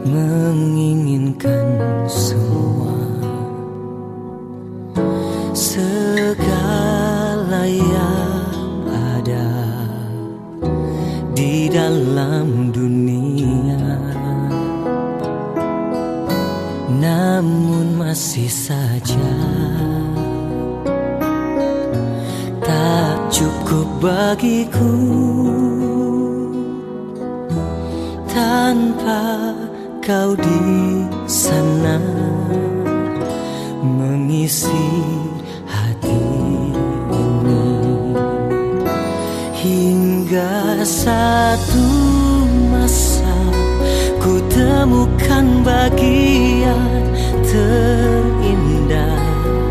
menginginkan semua, segala yang ada di dalam dunia. Namun masih saja tak cukup bagiku tanpa kau di sana mengisi hati ini. Hingga satu masa ku temukan bagian terindah,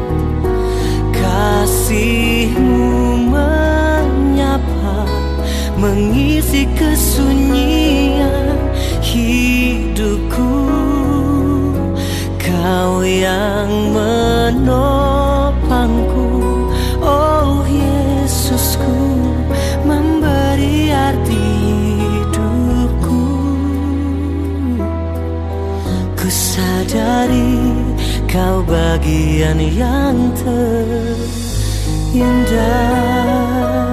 kasihmu menyapa mengisi kesunyian hidupku. Kau yang menopangku, oh Yesusku, memberi arti hidupku. Ku sadari kau bagian yang terindah.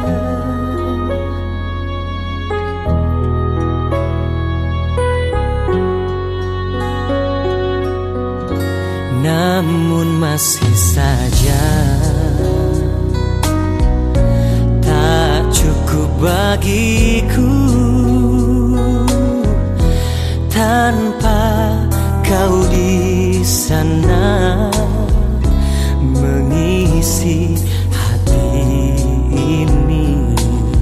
Namun masih saja tak cukup bagiku tanpa kau di sana mengisi hati ini.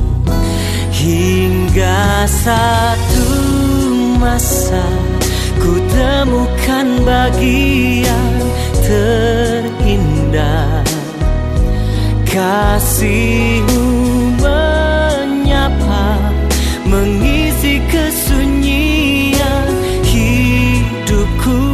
Hingga satu masa ku temukan bagian terindah, kasihmu menyapa mengisi kesunyian hidupku.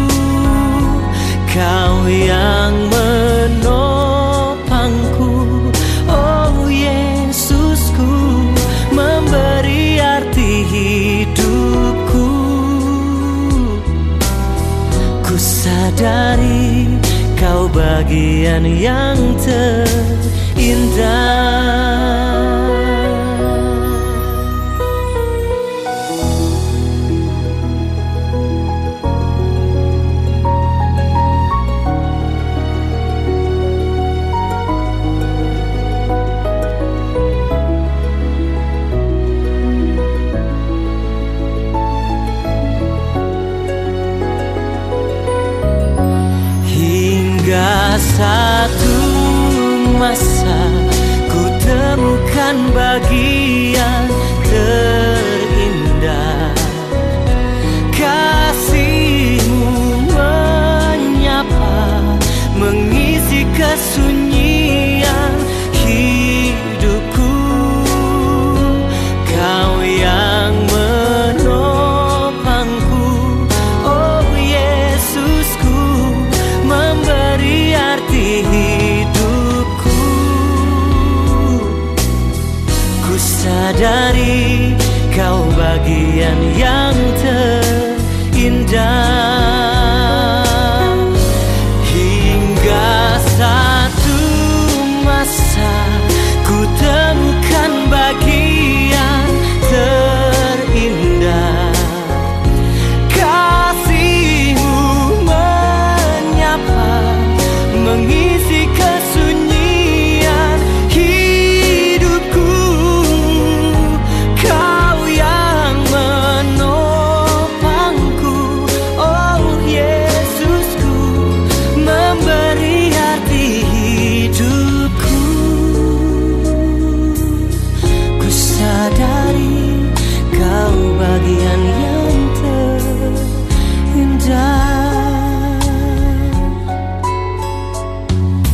Kau yang menopangku, oh Yesusku, memberi arti hidupku. Ku sadari kau bagian yang terindah. Hingga satu masa ku temukan bagian terindah, kasihmu menyapa mengisi kesunyian hidupku. Kau yang menopangku, oh Yesusku, memberi arti hidupku. Ku sadari kau bagian yang terindah. Hingga satu masa ku temukan bagian terindah, kasihmu menyapa mengisi kesunyian hidupku. Kau yang menopangku, oh Yesusku, memberi arti hidupku. Ku sadari kau bagian yang terindah.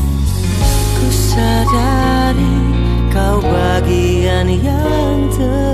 Ku sadari kau bagian yang terindah.